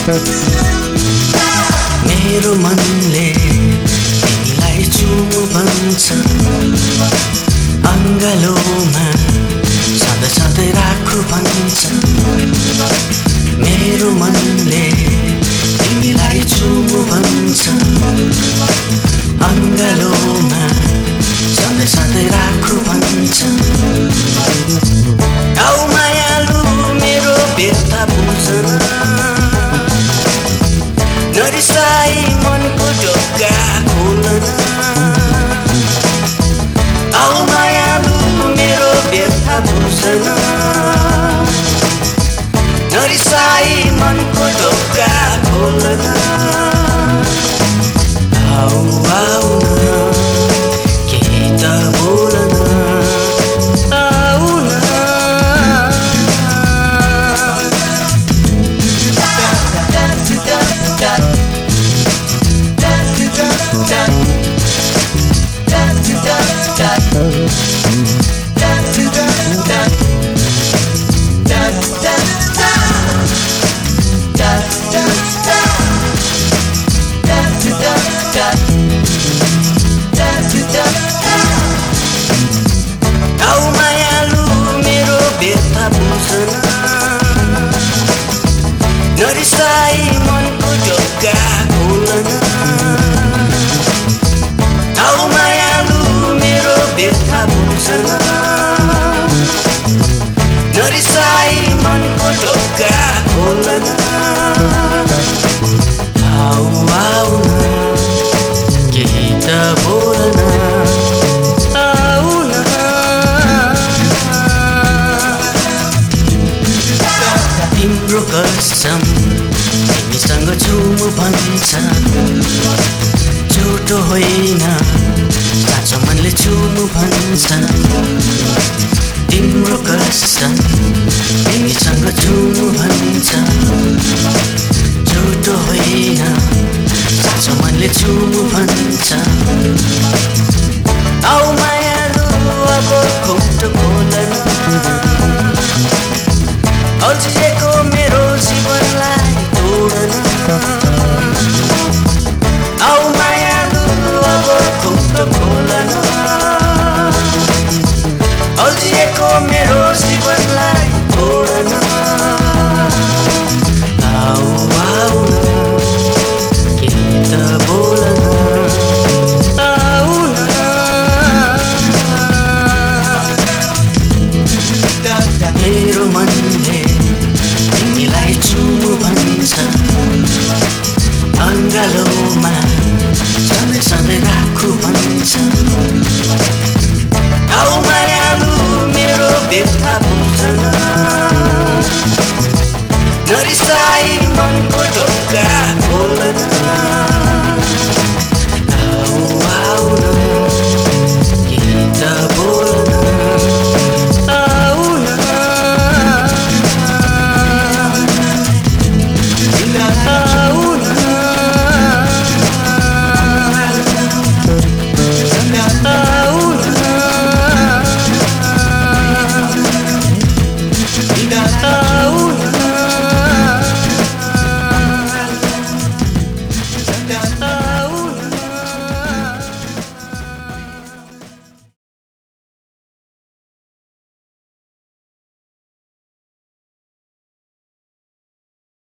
मेरो मनले तिमीलाई चुमु भन्छ अङ्गलोमा सधैँ सधैँ राखु भन्छ मेरो मनले तिमीलाई चुमु भन्छ अङ्गलोमा सधैँ सधैँ राखु भन्छ आऊ मायालु मेरो व्यथा बुझ्न नरिसाई मनको ढोका खोल्न आऊ मायालु मेरो व्यथा बुझ्न नरिसाई मनको ढोका खोल्न आऊ आऊ केही त बोल्न आऊ न आऊ मायालु मेरो व्यथा बुझ्न नरिसाई मनको ढोका खोल्न आऊ मायालु मेरो व्यथा बुझ्न नरिसाई मनको ढोका खोल्न आऊ आऊ केही त बोल्न आऊ न तिम्रो कसम तिमीसँग चुमु भन्छ झुटो होइन साँचो मनले चुमु भन्छ तिम्रो कसम तिमीसँग चुमु भन्छ झुटो होइन साँचो मनले चुमु भन्छ आऊ मायालु अब खुट्टो खोल्न अल्झिएको मेरो जीवनलाई तोड्न आऊ मायालु अब खुट्टो खोल्न अल्झिएको मेरो जीवनलाई तोड्न आऊ आऊ केही त बोल्न आऊ न मेरो मनले तिमीलाई चुमु भन्छ अङ्गलोमा सधैँ सधैँ राखु भन्छ आऊ मायालु मेरो व्यथा बुझ्न नरिसाई मनको